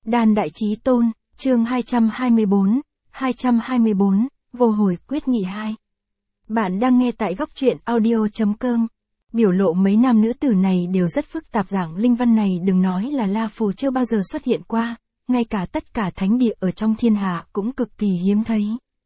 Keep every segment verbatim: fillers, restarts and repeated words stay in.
Đan Đại Chí Tôn, chương hai trăm hai mươi bốn, hai trăm hai mươi bốn, vô hồi quyết nghị hai. Bạn đang nghe tại góc truyện audio.com. Biểu lộ mấy nam nữ tử này đều rất phức tạp, dạng linh văn này đừng nói là La Phù chưa bao giờ xuất hiện qua, ngay cả tất cả thánh địa ở trong thiên hạ cũng cực kỳ hiếm thấy.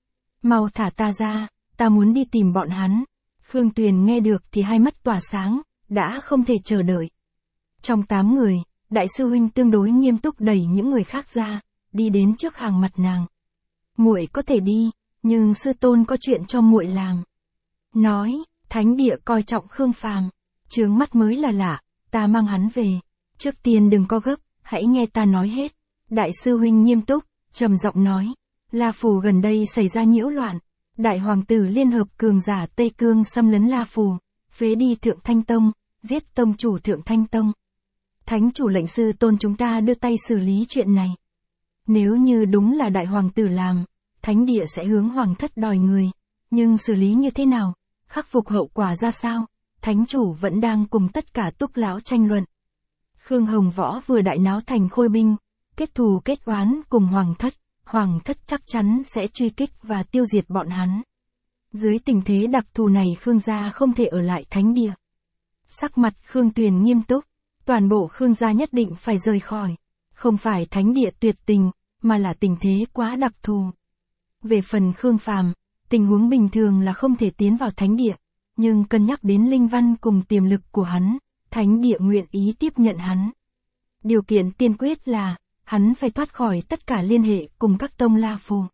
Mau thả ta ra, ta muốn đi tìm bọn hắn. Khương Tuyền nghe được thì hai mắt tỏa sáng, đã không thể chờ đợi. Trong tám người, đại sư huynh tương đối nghiêm túc đẩy những người khác ra, đi đến trước hàng mặt nàng. Muội có thể đi, nhưng sư tôn có chuyện cho muội làm. Nói, thánh địa coi trọng Khương Phàm, chướng mắt mới là lạ, ta mang hắn về. Trước tiên đừng có gấp, hãy nghe ta nói hết. Đại sư huynh nghiêm túc, trầm giọng nói, La Phù gần đây xảy ra nhiễu loạn, đại hoàng tử liên hợp cường giả Tây Cương xâm lấn La Phù, phế đi Thượng Thanh Tông, giết tông chủ Thượng Thanh Tông. Thánh chủ lệnh sư tôn chúng ta đưa tay xử lý chuyện này. Nếu như đúng là đại hoàng tử làm, thánh địa sẽ hướng hoàng thất đòi người, nhưng xử lý như thế nào, khắc phục hậu quả ra sao, thánh chủ vẫn đang cùng tất cả túc lão tranh luận. Khương Hồng Võ vừa đại náo thành khôi binh, kết thù kết oán cùng hoàng thất, hoàng thất chắc chắn sẽ truy kích và tiêu diệt bọn hắn. Dưới tình thế đặc thù này Khương gia không thể ở lại thánh địa. Sắc mặt Khương Tuyền nghiêm túc, toàn bộ Khương gia nhất định phải rời khỏi, không phải thánh địa tuyệt tình, mà là tình thế quá đặc thù. Về phần Khương Phàm, tình huống bình thường là không thể tiến vào thánh địa, nhưng cân nhắc đến linh văn cùng tiềm lực của hắn, thánh địa nguyện ý tiếp nhận hắn. Điều kiện tiên quyết là, hắn phải thoát khỏi tất cả liên hệ cùng các tông La Phù.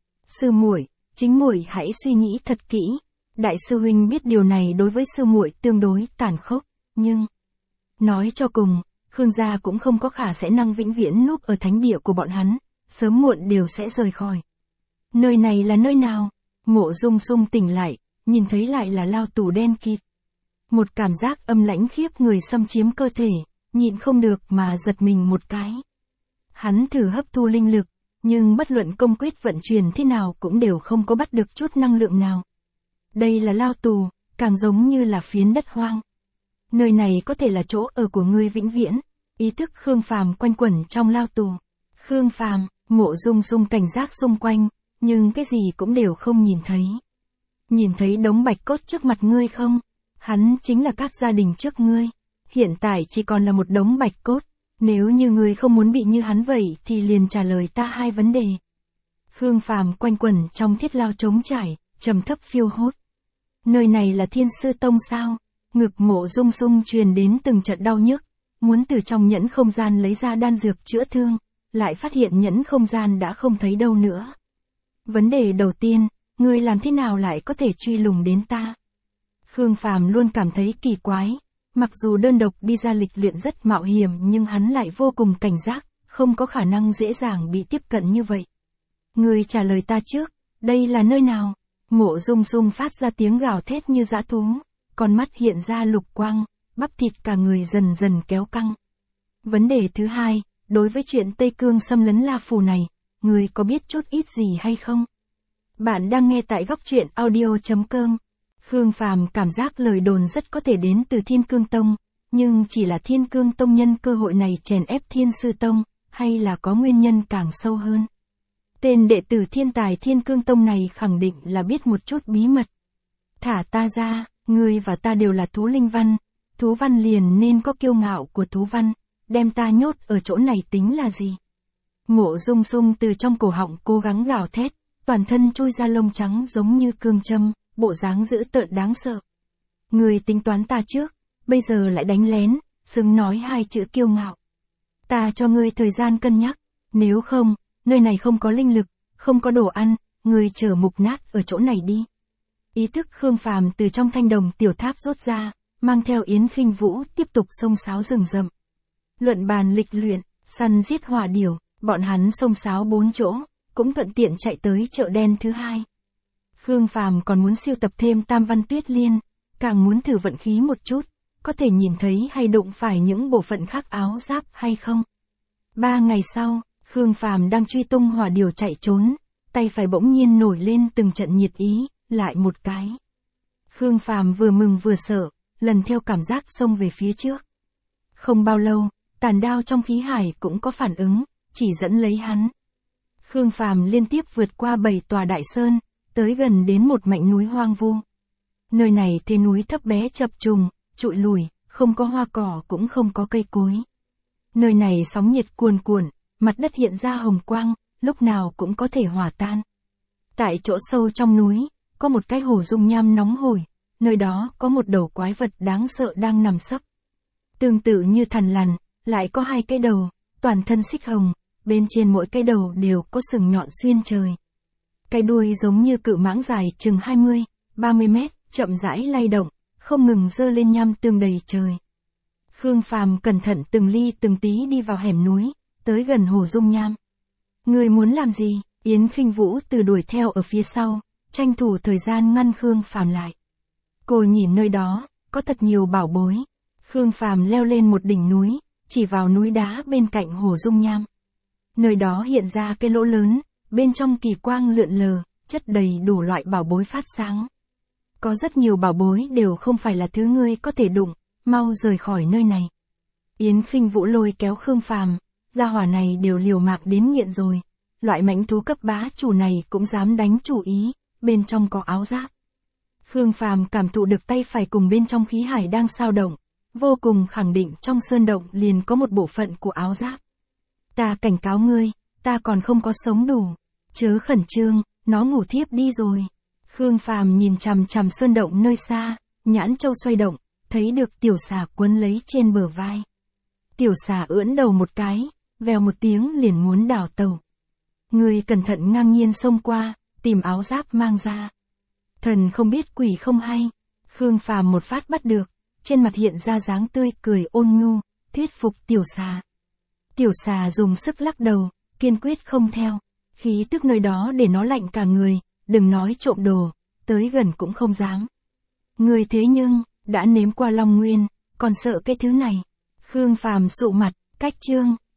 Sư muội, chính muội hãy suy nghĩ thật kỹ. Đại sư huynh biết điều này đối với sư muội tương đối tàn khốc, nhưng nói cho cùng, Khương gia cũng không có khả sẽ năng vĩnh viễn núp ở thánh địa của bọn hắn, sớm muộn đều sẽ rời khỏi. Nơi này là nơi nào? Mộ Dung Sung tỉnh lại, nhìn thấy lại là lao tù đen kịt. Một cảm giác âm lãnh khiếp người xâm chiếm cơ thể, nhịn không được mà giật mình một cái. Hắn thử hấp thu linh lực, nhưng bất luận công quyết vận chuyển thế nào cũng đều không có bắt được chút năng lượng nào. Đây là lao tù, càng giống như là phiến đất hoang. Nơi này có thể là chỗ ở của ngươi vĩnh viễn. Ý thức Khương Phàm quanh quẩn trong lao tù. Khương Phàm, Mộ Dung Sung cảnh giác xung quanh, nhưng cái gì cũng đều không nhìn thấy. Nhìn thấy đống bạch cốt trước mặt ngươi không? Hắn chính là các gia đình trước ngươi. Hiện tại chỉ còn là một đống bạch cốt. Nếu như ngươi không muốn bị như hắn vậy thì liền trả lời ta hai vấn đề. Khương Phàm quanh quẩn trong thiết lao trống trải, trầm thấp phiêu hốt. Nơi này là Thiên Sư Tông sao? Ngực Mộ Dung Sung truyền đến từng trận đau nhức, muốn từ trong nhẫn không gian lấy ra đan dược chữa thương, lại phát hiện nhẫn không gian đã không thấy đâu nữa. Vấn đề đầu tiên, ngươi làm thế nào lại có thể truy lùng đến ta? Khương Phàm luôn cảm thấy kỳ quái, mặc dù đơn độc đi ra lịch luyện rất mạo hiểm nhưng hắn lại vô cùng cảnh giác, không có khả năng dễ dàng bị tiếp cận như vậy. Ngươi trả lời ta trước, đây là nơi nào? Mộ Dung Sung phát ra tiếng gào thét như dã thú, con mắt hiện ra lục quang, bắp thịt cả người dần dần kéo căng. Vấn đề thứ hai, đối với chuyện Tây Cương xâm lấn La Phù này, ngươi có biết chút ít gì hay không? Bạn đang nghe tại góc truyện audio.com. Khương Phàm cảm giác lời đồn rất có thể đến từ Thiên Cương Tông, nhưng chỉ là Thiên Cương Tông nhân cơ hội này chèn ép Thiên Sư Tông, hay là có nguyên nhân càng sâu hơn? Tên đệ tử thiên tài Thiên Cương Tông này khẳng định là biết một chút bí mật. Thả ta ra, ngươi và ta đều là thú linh văn, thú văn liền nên có kiêu ngạo của thú văn, đem ta nhốt ở chỗ này tính là gì? Mộ Dung Sung từ trong cổ họng cố gắng gào thét, toàn thân trôi ra lông trắng giống như cương châm, bộ dáng dữ tợn đáng sợ. Ngươi tính toán ta trước, bây giờ lại đánh lén, xứng nói hai chữ kiêu ngạo. Ta cho ngươi thời gian cân nhắc, nếu không, nơi này không có linh lực, không có đồ ăn, ngươi chờ mục nát ở chỗ này đi. Ý thức Khương Phàm từ trong thanh đồng tiểu tháp rút ra, mang theo Yến Khinh Vũ tiếp tục xông xáo rừng rậm. Luận bàn lịch luyện, săn giết hỏa điểu, bọn hắn xông xáo bốn chỗ, cũng thuận tiện chạy tới chợ đen thứ hai. Khương Phàm còn muốn siêu tập thêm Tam Văn Tuyết Liên, càng muốn thử vận khí một chút, có thể nhìn thấy hay đụng phải những bộ phận khác áo giáp hay không. Ba ngày sau, Khương Phàm đang truy tung hỏa điểu chạy trốn, tay phải bỗng nhiên nổi lên từng trận nhiệt ý, lại một cái. Khương Phàm vừa mừng vừa sợ, lần theo cảm giác xông về phía trước. Không bao lâu, tàn đao trong khí hải cũng có phản ứng, chỉ dẫn lấy hắn. Khương Phàm liên tiếp vượt qua bảy tòa đại sơn, tới gần đến một mảnh núi hoang vu. Nơi này thế núi thấp bé chập trùng, trụi lùi, không có hoa cỏ cũng không có cây cối. Nơi này sóng nhiệt cuồn cuộn, mặt đất hiện ra hồng quang, lúc nào cũng có thể hòa tan. Tại chỗ sâu trong núi, có một cái hồ dung nham nóng hổi, nơi đó có một đầu quái vật đáng sợ đang nằm sấp. Tương tự như thằn lằn, lại có hai cái đầu, toàn thân xích hồng, bên trên mỗi cái đầu đều có sừng nhọn xuyên trời. Cái đuôi giống như cự mãng dài chừng hai mươi, ba mươi mét, chậm rãi lay động, không ngừng dơ lên nham tương đầy trời. Khương Phàm cẩn thận từng ly từng tí đi vào hẻm núi, tới gần hồ dung nham. Người muốn làm gì? Yến Khinh Vũ từ đuổi theo ở phía sau, tranh thủ thời gian ngăn Khương Phàm lại. Cô nhìn nơi đó, có thật nhiều bảo bối. Khương Phàm leo lên một đỉnh núi, chỉ vào núi đá bên cạnh hồ dung nham. Nơi đó hiện ra cái lỗ lớn, bên trong kỳ quang lượn lờ, chất đầy đủ loại bảo bối phát sáng. Có rất nhiều bảo bối đều không phải là thứ ngươi có thể đụng, mau rời khỏi nơi này. Yến Khinh Vũ lôi kéo Khương Phàm, gia hỏa này đều liều mạng đến nghiện rồi. Loại mãnh thú cấp bá chủ này cũng dám đánh chủ ý, bên trong có áo giáp. Khương Phàm cảm thụ được tay phải cùng bên trong khí hải đang sao động, vô cùng khẳng định trong sơn động liền có một bộ phận của áo giáp. Ta cảnh cáo ngươi, ta còn không có sống đủ. Chớ khẩn trương, nó ngủ thiếp đi rồi. Khương Phàm nhìn chằm chằm sơn động nơi xa, nhãn châu xoay động, thấy được tiểu xà quấn lấy trên bờ vai. Tiểu xà ưỡn đầu một cái, vèo một tiếng liền muốn đảo tàu. Ngươi cẩn thận ngang nhiên xông qua, tìm áo giáp mang ra. Thần không biết quỷ không hay. Khương Phàm một phát bắt được, trên mặt hiện ra dáng tươi cười ôn nhu, thuyết phục tiểu xà. Tiểu xà dùng sức lắc đầu, kiên quyết không theo. Khí tức nơi đó để nó lạnh cả người, đừng nói trộm đồ, tới gần cũng không dám. Người thế nhưng, đã nếm qua Long Nguyên, còn sợ cái thứ này. Khương Phàm sụ mặt, cách chương,